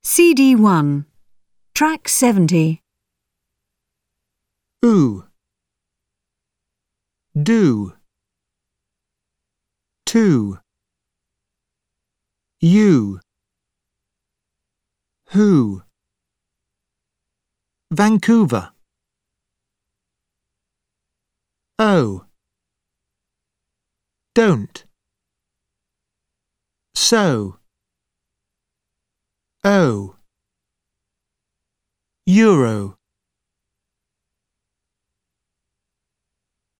CD1. Track 70. Oo, do, to, you, who, Vancouver. Oh, don't, so, oh, euro.